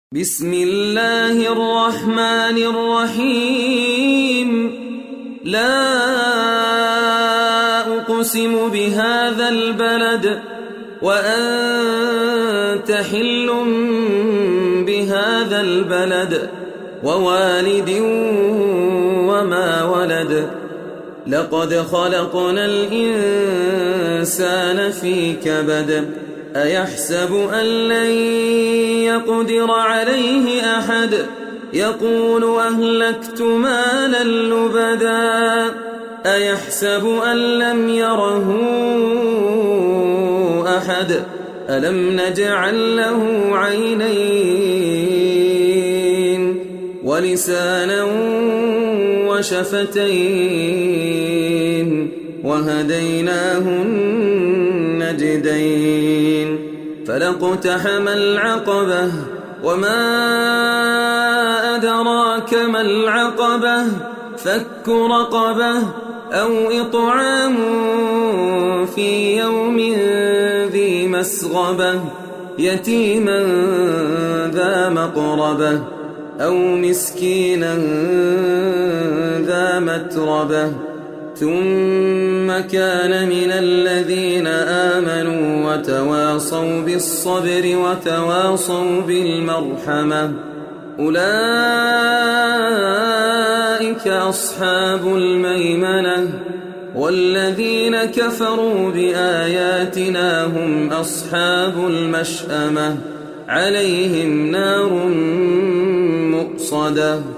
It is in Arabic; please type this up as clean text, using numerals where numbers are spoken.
بسم الله الرحمن الرحيم لا أقسم بهذا البلد وأنت حل بهذا البلد ووالد وما ولد لقد خلقنا الإنسان في كبد أيحسب أن لن يقدر عليه أحد يقول أهلكت مالا لبدا أيحسب أن لم يره أحد ألم نجعل له عينين ولسانا وشفتين وهديناه النجدين فلاقتحم العقبة وما أدراك ما العقبة فك رقبة أو إطعام في يوم ذي مسغبة يتيما ذا مقربة أو مسكينا ذا متربة ثم كان من الذين آمنوا وتواصوا بالصبر وتواصوا بالمرحمة أولئك أصحاب الميمنة والذين كفروا بآياتنا هم أصحاب المشأمة عليهم نار مؤصدة